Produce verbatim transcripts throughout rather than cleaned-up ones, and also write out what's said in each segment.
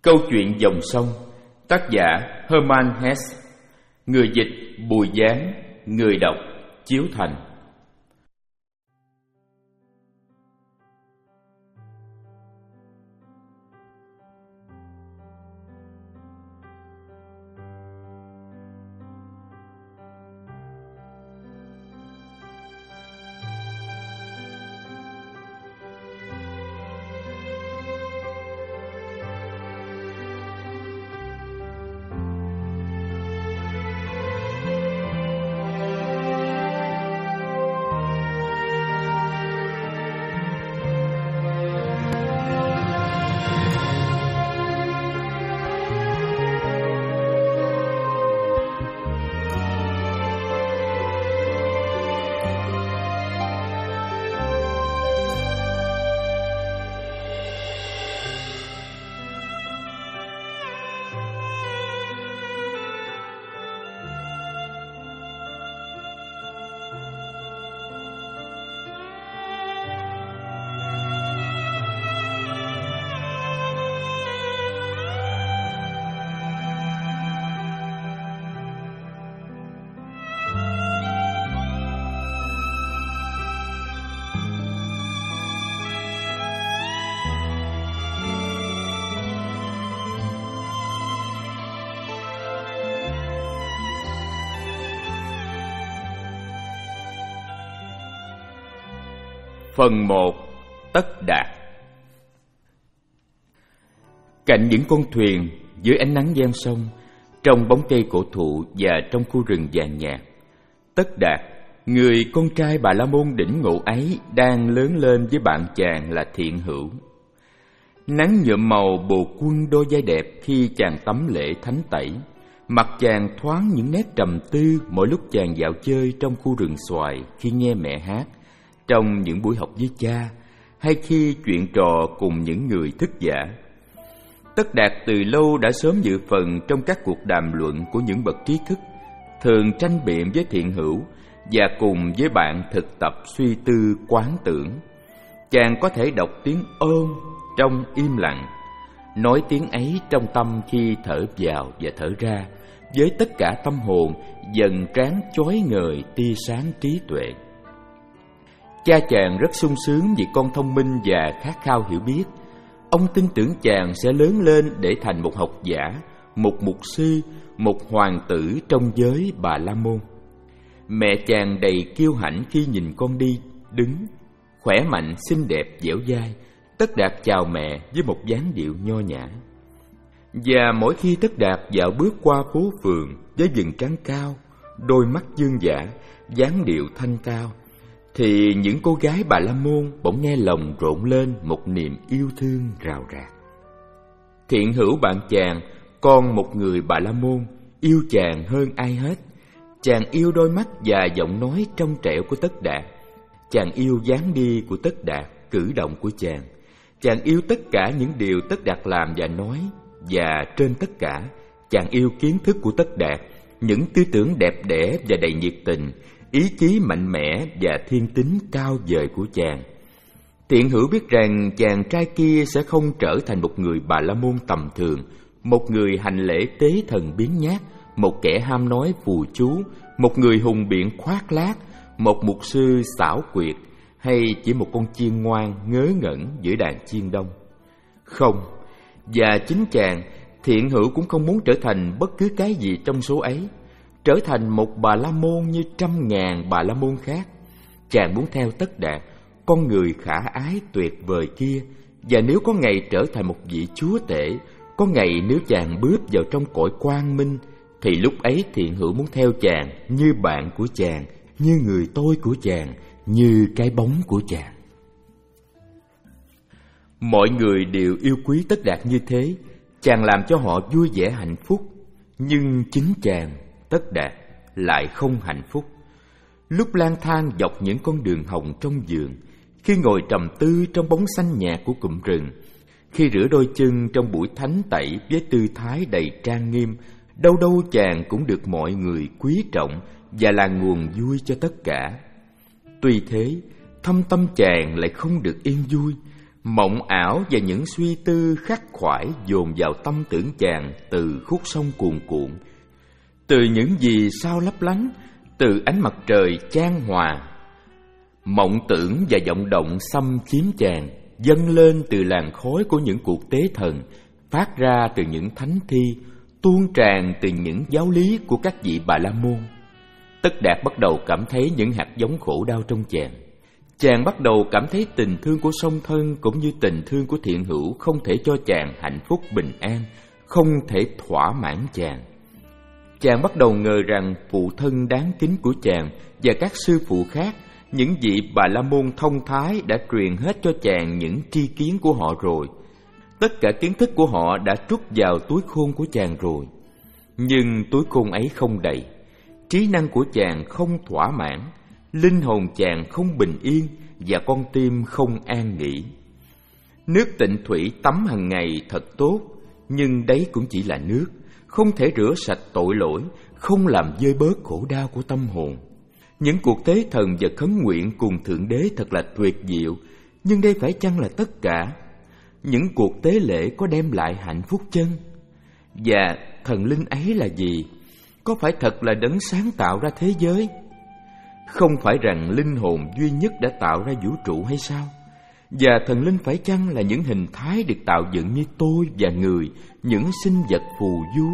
Câu chuyện dòng sông, tác giả Hermann Hesse, người dịch Bùi Giáng, người đọc Chiếu Thành. Phần một. Tất Đạt. Cạnh những con thuyền, dưới ánh nắng gian sông, trong bóng cây cổ thụ và trong khu rừng vàng nhạt, Tất Đạt, người con trai Bà La Môn đỉnh ngộ ấy, đang lớn lên với bạn chàng là Thiện Hữu. Nắng nhuộm màu bồ quân đôi vai đẹp khi chàng tắm lễ thánh tẩy. Mặt chàng thoáng những nét trầm tư mỗi lúc chàng dạo chơi trong khu rừng xoài khi nghe mẹ hát, trong những buổi học với cha, hay khi chuyện trò cùng những người thức giả. Tất Đạt từ lâu đã sớm dự phần trong các cuộc đàm luận của những bậc trí thức, thường tranh biện với Thiện Hữu và cùng với bạn thực tập suy tư quán tưởng. Chàng có thể đọc tiếng ôm trong im lặng, nói tiếng ấy trong tâm khi thở vào và thở ra, với tất cả tâm hồn dần tráng chói ngời tia sáng trí tuệ. Cha chàng rất sung sướng vì con thông minh và khát khao hiểu biết. Ông tin tưởng chàng sẽ lớn lên để thành một học giả, một mục sư, một hoàng tử trong giới Bà La Môn. Mẹ chàng đầy kiêu hãnh khi nhìn con đi, đứng, khỏe mạnh, xinh đẹp, dẻo dai. Tất Đạt chào mẹ với một dáng điệu nho nhã. Và mỗi khi Tất Đạt dạo bước qua phố phường với vầng trán cao, đôi mắt dương dã, dáng điệu thanh cao, thì những cô gái Bà La Môn bỗng nghe lòng rộn lên một niềm yêu thương rào rạt. Thiện Hữu bạn chàng, con một người Bà La Môn, yêu chàng hơn ai hết. Chàng yêu đôi mắt và giọng nói trong trẻo của Tất Đạt. Chàng yêu dáng đi của Tất Đạt, cử động của chàng. Chàng yêu tất cả những điều Tất Đạt làm và nói. Và trên tất cả, chàng yêu kiến thức của Tất Đạt, những tư tưởng đẹp đẽ và đầy nhiệt tình, ý chí mạnh mẽ và thiên tính cao vời của chàng. Thiện Hữu biết rằng chàng trai kia sẽ không trở thành một người Bà La Môn tầm thường, một người hành lễ tế thần biếng nhác, một kẻ ham nói phù chú, một người hùng biện khoác lác, một mục sư xảo quyệt, hay chỉ một con chiên ngoan ngớ ngẩn giữa đàn chiên đông. Không, và chính chàng, Thiện Hữu cũng không muốn trở thành bất cứ cái gì trong số ấy, trở thành một Bà La Môn như trăm ngàn Bà La Môn khác. Chàng muốn theo Tất Đạt, con người khả ái tuyệt vời kia, và nếu có ngày trở thành một vị chúa tể, có ngày nếu chàng bước vào trong cõi quang minh, thì lúc ấy Thiện Hữu muốn theo chàng như bạn của chàng, như người tôi của chàng, như cái bóng của chàng. Mọi người đều yêu quý Tất Đạt như thế, chàng làm cho họ vui vẻ hạnh phúc. Nhưng chính chàng, Tất Đạt, lại không hạnh phúc. Lúc lang thang dọc những con đường hồng trong vườn, khi ngồi trầm tư trong bóng xanh nhạt của cụm rừng, khi rửa đôi chân trong buổi thánh tẩy với tư thái đầy trang nghiêm, đâu đâu chàng cũng được mọi người quý trọng và là nguồn vui cho tất cả. Tuy thế, thâm tâm chàng lại không được yên vui. Mộng ảo và những suy tư khắc khoải dồn vào tâm tưởng chàng từ khúc sông cuồn cuộn, từ những gì sao lấp lánh, từ ánh mặt trời chan hòa. Mộng tưởng và vọng động xâm chiếm chàng, dâng lên từ làn khói của những cuộc tế thần, phát ra từ những thánh thi, tuôn tràn từ những giáo lý của các vị Bà La Môn. Tất Đạt bắt đầu cảm thấy những hạt giống khổ đau trong chàng. Chàng bắt đầu cảm thấy tình thương của song thân cũng như tình thương của thiện hữu không thể cho chàng hạnh phúc bình an, không thể thỏa mãn chàng. Chàng bắt đầu ngờ rằng phụ thân đáng kính của chàng và các sư phụ khác, những vị Bà La Môn thông thái đã truyền hết cho chàng những tri kiến của họ rồi. Tất cả kiến thức của họ đã trút vào túi khôn của chàng rồi. Nhưng túi khôn ấy không đầy, trí năng của chàng không thỏa mãn, linh hồn chàng không bình yên và con tim không an nghỉ. Nước tịnh thủy tắm hàng ngày thật tốt, nhưng đấy cũng chỉ là nước, không thể rửa sạch tội lỗi, không làm vơi bớt khổ đau của tâm hồn. Những cuộc tế thần và khấn nguyện cùng Thượng Đế thật là tuyệt diệu, nhưng đây phải chăng là tất cả? Những cuộc tế lễ có đem lại hạnh phúc chân? Và thần linh ấy là gì? Có phải thật là đấng sáng tạo ra thế giới? Không phải rằng linh hồn duy nhất đã tạo ra vũ trụ hay sao? Và thần linh phải chăng là những hình thái được tạo dựng như tôi và người, những sinh vật phù du?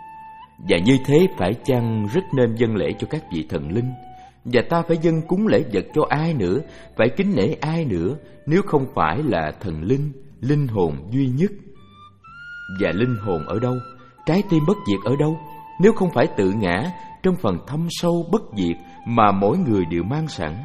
Và như thế phải chăng rất nên dâng lễ cho các vị thần linh? Và ta phải dâng cúng lễ vật cho ai nữa, phải kính nể ai nữa, nếu không phải là thần linh, linh hồn duy nhất? Và linh hồn ở đâu? Trái tim bất diệt ở đâu? Nếu không phải tự ngã trong phần thâm sâu bất diệt mà mỗi người đều mang sẵn.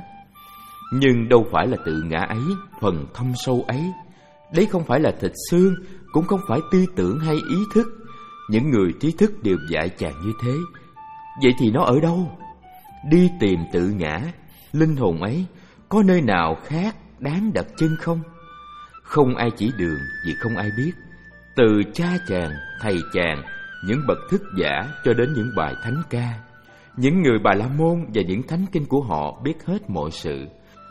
Nhưng đâu phải là tự ngã ấy, phần thâm sâu ấy. Đấy không phải là thịt xương, cũng không phải tư tưởng hay ý thức. Những người trí thức đều dạy chàng như thế. Vậy thì nó ở đâu? Đi tìm tự ngã, linh hồn ấy, có nơi nào khác đáng đặt chân không? Không ai chỉ đường vì không ai biết. Từ cha chàng, thầy chàng, những bậc thức giả cho đến những bài thánh ca, những người Bà La Môn và những thánh kinh của họ biết hết mọi sự.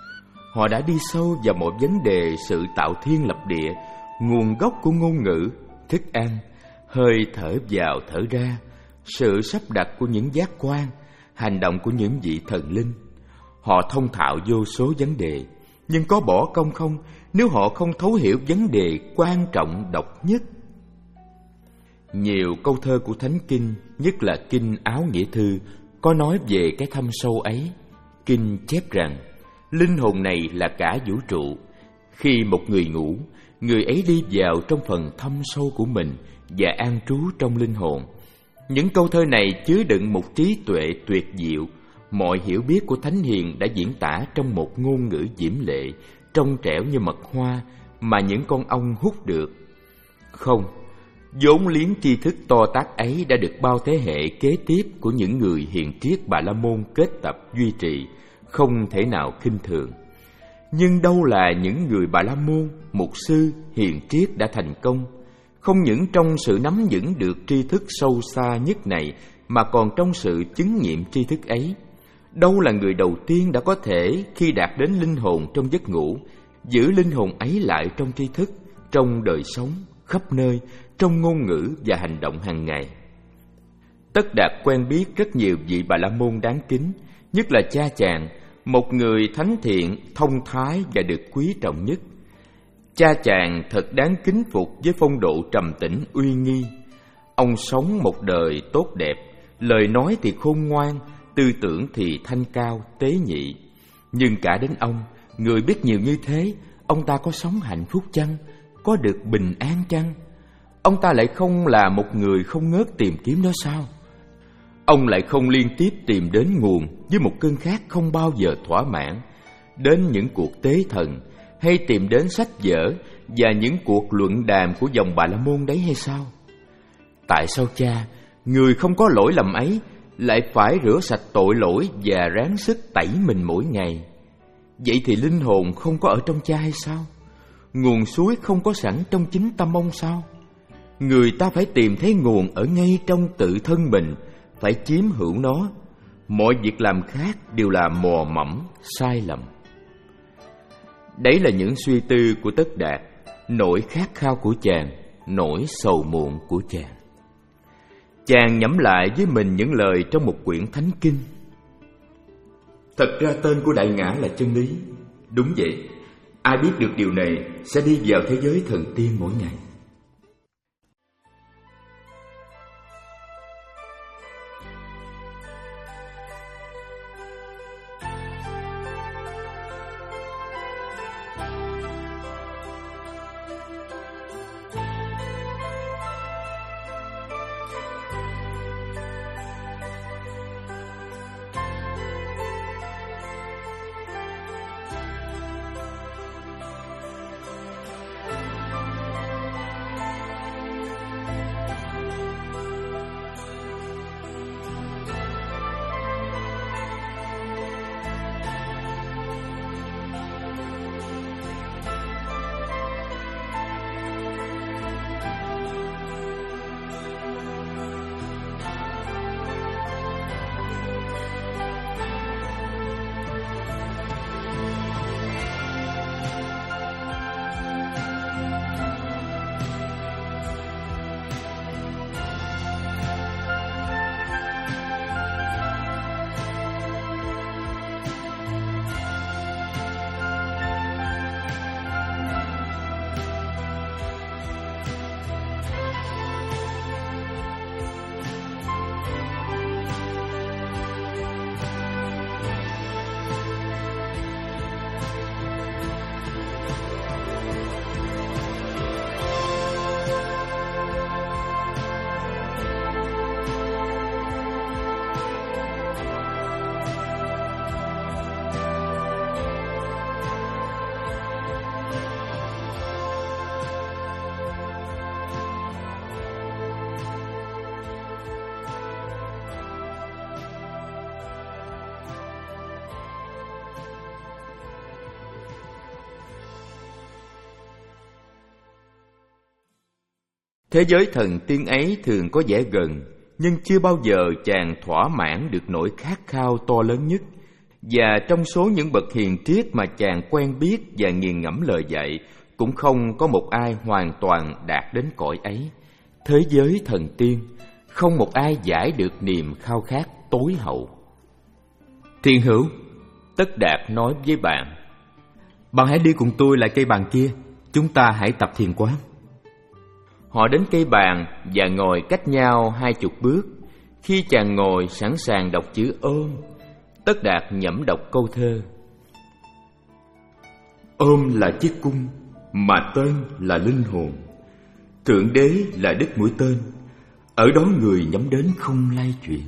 Họ đã đi sâu vào mọi vấn đề sự tạo thiên lập địa, nguồn gốc của ngôn ngữ, thức ăn, hơi thở vào thở ra, sự sắp đặt của những giác quan, hành động của những vị thần linh. Họ thông thạo vô số vấn đề, nhưng có bỏ công không nếu họ không thấu hiểu vấn đề quan trọng độc nhất? Nhiều câu thơ của Thánh Kinh, nhất là Kinh Áo Nghĩa Thư, có nói về cái thâm sâu ấy. Kinh chép rằng, linh hồn này là cả vũ trụ. Khi một người ngủ, người ấy đi vào trong phần thâm sâu của mình và an trú trong linh hồn. Những câu thơ này chứa đựng một trí tuệ tuyệt diệu. Mọi hiểu biết của Thánh Hiền đã diễn tả trong một ngôn ngữ diễm lệ, trong trẻo như mật hoa mà những con ong hút được. Không, vốn liếng tri thức to tát ấy đã được bao thế hệ kế tiếp của những người hiền triết Bà La Môn kết tập duy trì, không thể nào khinh thường. Nhưng đâu là những người Bà La Môn, mục sư, hiền triết đã thành công, không những trong sự nắm vững được tri thức sâu xa nhất này, mà còn trong sự chứng nghiệm tri thức ấy. Đâu là người đầu tiên đã có thể, khi đạt đến linh hồn trong giấc ngủ, giữ linh hồn ấy lại trong tri thức, trong đời sống, khắp nơi, trong ngôn ngữ và hành động hàng ngày. Tất Đạt quen biết rất nhiều vị Bà La Môn đáng kính, nhất là cha chàng, một người thánh thiện, thông thái và được quý trọng nhất. Cha chàng thật đáng kính phục với phong độ trầm tĩnh uy nghi. Ông sống một đời tốt đẹp, lời nói thì khôn ngoan, tư tưởng thì thanh cao, tế nhị. Nhưng cả đến ông, người biết nhiều như thế, ông ta có sống hạnh phúc chăng? Có được bình an chăng? Ông ta lại không là một người không ngớt tìm kiếm nó sao? Ông lại không liên tiếp tìm đến nguồn với một cơn khát không bao giờ thỏa mãn, đến những cuộc tế thần, hay tìm đến sách vở và những cuộc luận đàm của dòng Bà La Môn đấy hay sao? Tại sao cha, người không có lỗi lầm ấy, lại phải rửa sạch tội lỗi và ráng sức tẩy mình mỗi ngày? Vậy thì linh hồn không có ở trong cha hay sao? Nguồn suối không có sẵn trong chính tâm ông sao? Người ta phải tìm thấy nguồn ở ngay trong tự thân mình, phải chiếm hữu nó. Mọi việc làm khác đều là mò mẫm, sai lầm. Đấy là những suy tư của Tất Đạt nỗi khát khao của chàng, nỗi sầu muộn của chàng. Chàng nhẩm lại với mình những lời trong một quyển thánh kinh. Thật ra tên của đại ngã là chân lý. Đúng vậy, ai biết được điều này sẽ đi vào thế giới thần tiên mỗi ngày. Thế giới thần tiên ấy thường có vẻ gần, nhưng chưa bao giờ chàng thỏa mãn được nỗi khát khao to lớn nhất. Và trong số những bậc hiền triết mà chàng quen biết và nghiền ngẫm lời dạy, cũng không có một ai hoàn toàn đạt đến cõi ấy. Thế giới thần tiên, không một ai giải được niềm khao khát tối hậu. Thiên Hữu, Tất Đạt nói với bạn: bạn hãy đi cùng tôi lại cây bàn kia, chúng ta hãy tập thiền quán. Họ đến cây bàn và ngồi cách nhau hai chục bước. Khi chàng ngồi sẵn sàng đọc chữ ôm, Tất Đạt nhẩm đọc câu thơ: ôm là chiếc cung, mà tên là linh hồn. Thượng đế là đích mũi tên, ở đó người nhắm đến không lay chuyển.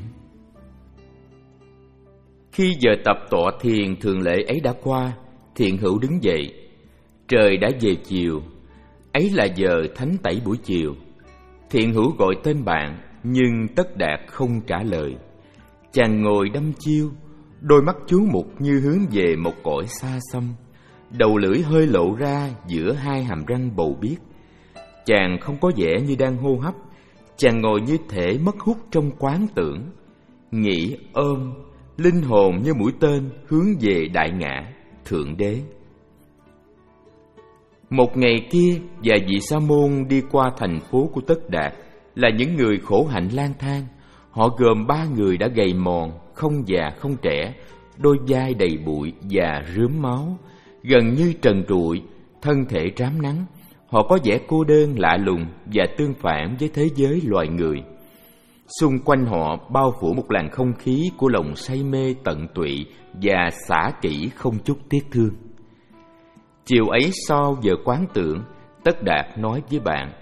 Khi giờ tập tọa thiền thường lệ ấy đã qua, Thiện Hữu đứng dậy. Trời đã về chiều, ấy là giờ thánh tẩy buổi chiều. Thiện Hữu gọi tên bạn, nhưng Tất Đạt không trả lời. Chàng ngồi đăm chiêu, đôi mắt chú mục như hướng về một cõi xa xăm. Đầu lưỡi hơi lộ ra giữa hai hàm răng bầu biếc. Chàng không có vẻ như đang hô hấp. Chàng ngồi như thể mất hút trong quán tưởng, nghĩ ôm, linh hồn như mũi tên hướng về đại ngã, Thượng Đế. Một ngày kia, vài vị sa môn đi qua thành phố của Tất Đạt, là những người khổ hạnh lang thang. Họ gồm ba người đã gầy mòn, không già không trẻ, đôi vai đầy bụi và rướm máu, gần như trần trụi, thân thể rám nắng. Họ có vẻ cô đơn lạ lùng và tương phản với thế giới loài người. Xung quanh họ bao phủ một làn không khí của lòng say mê tận tụy và xả kỹ không chút tiếc thương. Chiều ấy sau giờ quán tưởng, Tất Đạt nói với bạn: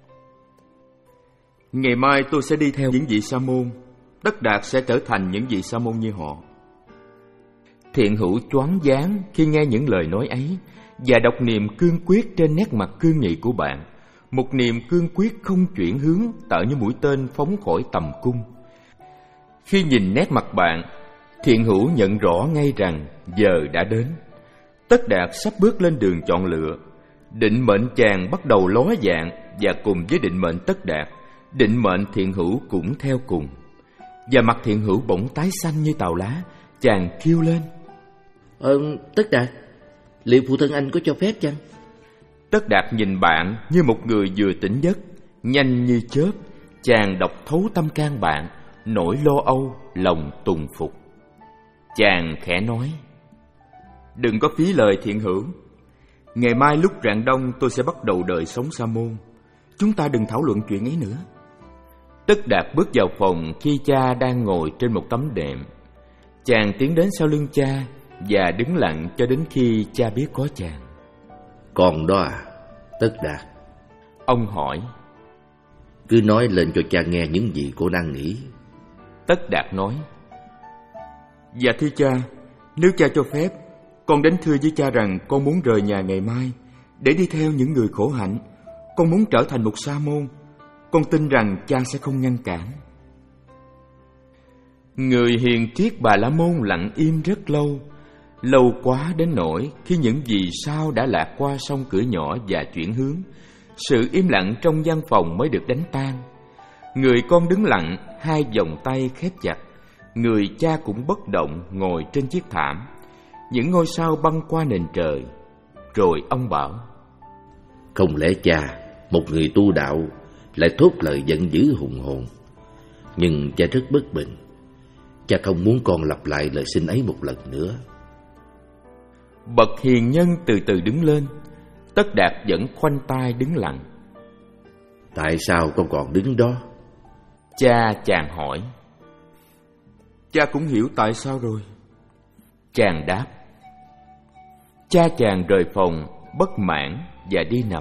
ngày mai tôi sẽ đi theo những vị sa môn. Tất Đạt sẽ trở thành những vị sa môn như họ. Thiện Hữu choáng váng khi nghe những lời nói ấy, và đọc niềm cương quyết trên nét mặt cương nghị của bạn. Một niềm cương quyết không chuyển hướng, tợ như mũi tên phóng khỏi tầm cung. Khi nhìn nét mặt bạn, Thiện Hữu nhận rõ ngay rằng giờ đã đến. Tất Đạt sắp bước lên đường chọn lựa. Định mệnh chàng bắt đầu ló dạng, và cùng với định mệnh Tất Đạt, định mệnh Thiện Hữu cũng theo cùng. Và mặt Thiện Hữu bỗng tái xanh như tàu lá. Chàng kêu lên: Ờ, Tất Đạt, liệu phụ thân anh có cho phép chăng? Tất Đạt nhìn bạn như một người vừa tỉnh giấc. Nhanh như chớp, chàng đọc thấu tâm can bạn, nỗi lo âu, lòng tùng phục. Chàng khẽ nói: "Đừng có phí lời thiện hữu. Ngày mai lúc rạng đông tôi sẽ bắt đầu đời sống sa môn. Chúng ta đừng thảo luận chuyện ấy nữa." Tất Đạt bước vào phòng khi cha đang ngồi trên một tấm đệm. Chàng tiến đến sau lưng cha và đứng lặng cho đến khi cha biết có chàng. "Con đó à, Tất Đạt?" Ông hỏi. "Cứ nói lên cho cha nghe những gì cô đang nghĩ." Tất Đạt nói: "Dạ thưa cha, nếu cha cho phép, con đến thưa với cha rằng con muốn rời nhà ngày mai để đi theo những người khổ hạnh. Con muốn trở thành một sa môn. Con tin rằng cha sẽ không ngăn cản." Người hiền triết Bà La Môn lặng im rất lâu, lâu quá đến nỗi khi những vì sao đã lạc qua sông cửa nhỏ và chuyển hướng, sự im lặng trong gian phòng mới được đánh tan. Người con đứng lặng, hai vòng tay khép chặt. Người cha cũng bất động ngồi trên chiếc thảm. Những ngôi sao băng qua nền trời. Rồi ông bảo: "Không lẽ cha, một người tu đạo, lại thốt lời giận dữ hùng hồn? Nhưng cha rất bất bình. Cha không muốn con lặp lại lời xin ấy một lần nữa." Bậc hiền nhân từ từ đứng lên. Tất Đạt vẫn khoanh tay đứng lặng. "Tại sao con còn đứng đó?" Cha chàng hỏi. "Cha cũng hiểu tại sao rồi." Chàng đáp. Cha chàng rời phòng bất mãn và đi nằm.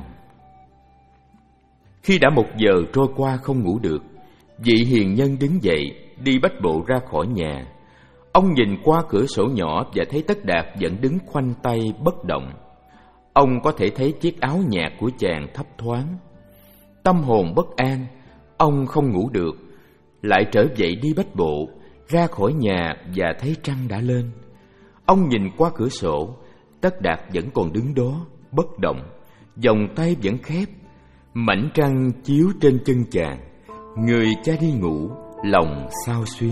Khi đã một giờ trôi qua không ngủ được, vị hiền nhân đứng dậy đi bách bộ ra khỏi nhà. Ông nhìn qua cửa sổ nhỏ và thấy Tất Đạt vẫn đứng khoanh tay bất động. Ông có thể thấy chiếc áo nhạt của chàng thấp thoáng. Tâm hồn bất an, ông không ngủ được, lại trở dậy đi bách bộ ra khỏi nhà và thấy trăng đã lên. Ông nhìn qua cửa sổ, Tất Đạt vẫn còn đứng đó bất động, vòng tay vẫn khép. Mảnh trăng chiếu trên chân chàng. Người cha đi ngủ, lòng xao xuyến.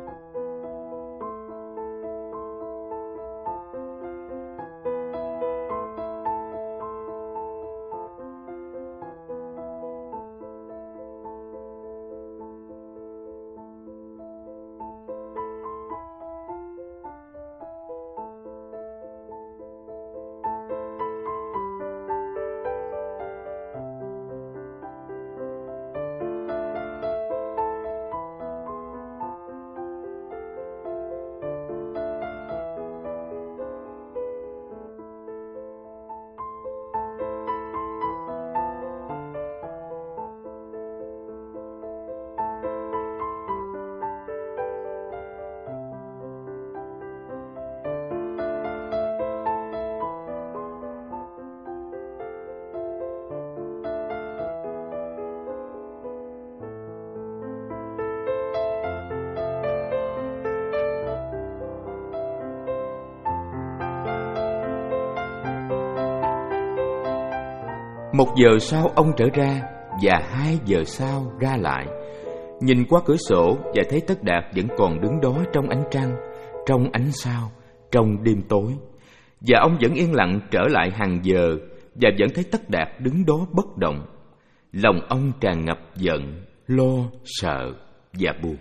Một giờ sau ông trở ra, và hai giờ sau ra lại. Nhìn qua cửa sổ và thấy Tất Đạt vẫn còn đứng đó trong ánh trăng, trong ánh sao, trong đêm tối. Và ông vẫn yên lặng trở lại hàng giờ, và vẫn thấy Tất Đạt đứng đó bất động. Lòng ông tràn ngập giận, lo, sợ và buồn.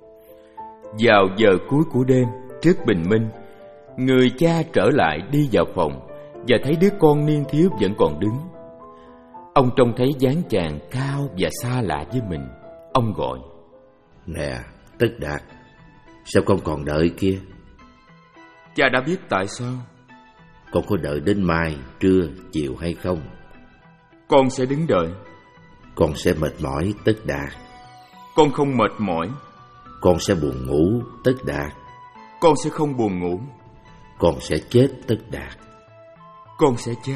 Vào giờ cuối của đêm, trước bình minh, người cha trở lại đi vào phòng và thấy đứa con niên thiếu vẫn còn đứng. Ông trông thấy dáng chàng cao và xa lạ với mình. Ông gọi: "Nè, Tất Đạt, sao con còn đợi kia?" Cha đã biết tại sao. "Con có đợi đến mai, trưa, chiều hay không?" Con sẽ đứng đợi. "Con sẽ mệt mỏi, Tất Đạt." Con không mệt mỏi. "Con sẽ buồn ngủ, Tất Đạt." Con sẽ không buồn ngủ. "Con sẽ chết, Tất Đạt." Con sẽ chết.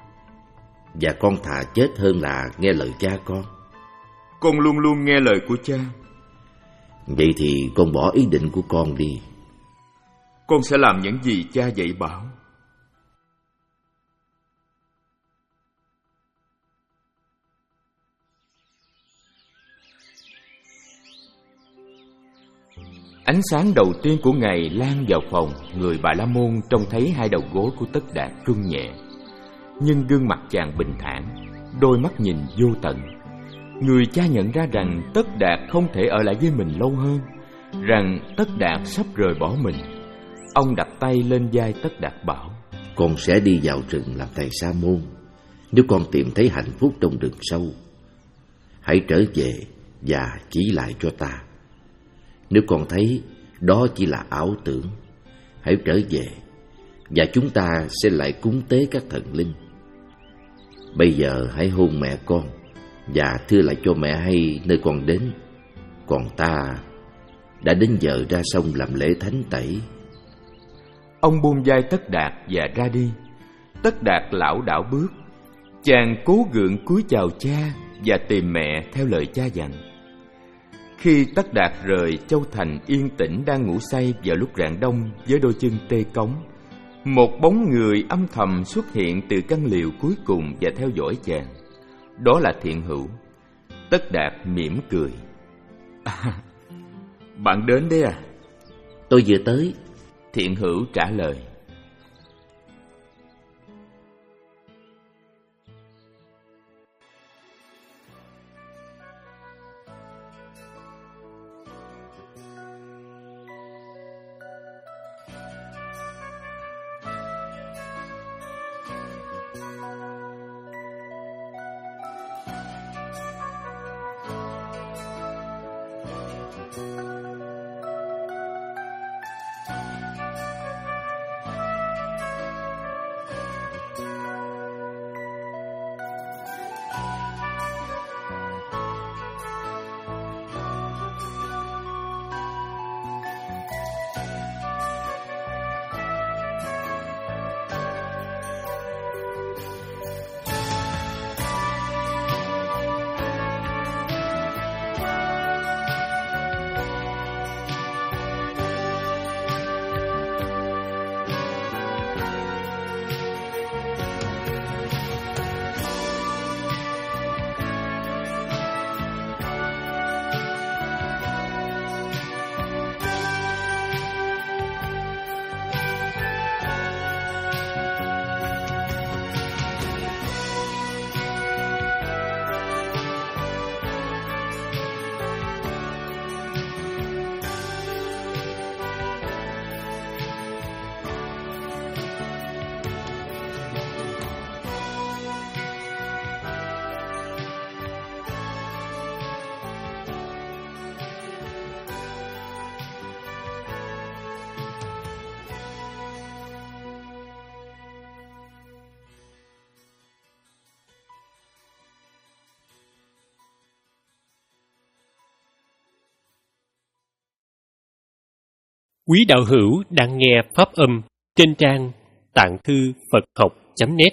"Và con thà chết hơn là nghe lời cha con." Con luôn luôn nghe lời của cha. "Vậy thì con bỏ ý định của con đi." Con sẽ làm những gì cha dạy bảo. Ánh sáng đầu tiên của ngày lan vào phòng. Người Bà La Môn trông thấy hai đầu gối của Tất Đạt rung nhẹ. nhưng gương mặt chàng bình thản, đôi mắt nhìn vô tận. Người cha nhận ra rằng Tất Đạt không thể ở lại với mình lâu hơn, rằng Tất Đạt sắp rời bỏ mình. Ông đặt tay lên vai Tất Đạt bảo: Con sẽ đi vào rừng làm thầy sa môn. Nếu con tìm thấy hạnh phúc trong rừng sâu, hãy trở về và chỉ lại cho ta. Nếu con thấy đó chỉ là ảo tưởng, hãy trở về và chúng ta sẽ lại cúng tế các thần linh. Bây giờ hãy hôn mẹ con và thưa lại cho mẹ hay nơi con đến. Còn ta đã đến giờ ra sông làm lễ thánh tẩy. Ông buông vai Tất Đạt và ra đi. Tất Đạt lảo đảo bước. Chàng cố gượng cúi chào cha và tìm mẹ theo lời cha dặn. Khi Tất Đạt rời, Châu Thành yên tĩnh đang ngủ say vào lúc rạng đông với đôi chân tê cống. Một bóng người âm thầm xuất hiện từ căn liều cuối cùng và theo dõi chàng. Đó là Thiện Hữu. Tất Đạt mỉm cười. À, bạn đến đấy à? Tôi vừa tới. Thiện Hữu trả lời. Quý đạo hữu đang nghe pháp âm trên trang tạng thư Phật học chấm net.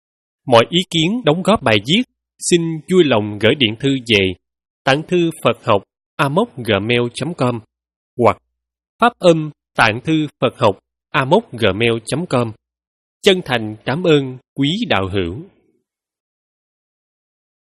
Mọi ý kiến đóng góp bài viết xin vui lòng gửi điện thư về tạng thư Phật học a m o c gmail chấm com hoặc pháp âm tạng thư Phật học a m o c gmail chấm com. Chân thành cảm ơn quý đạo hữu.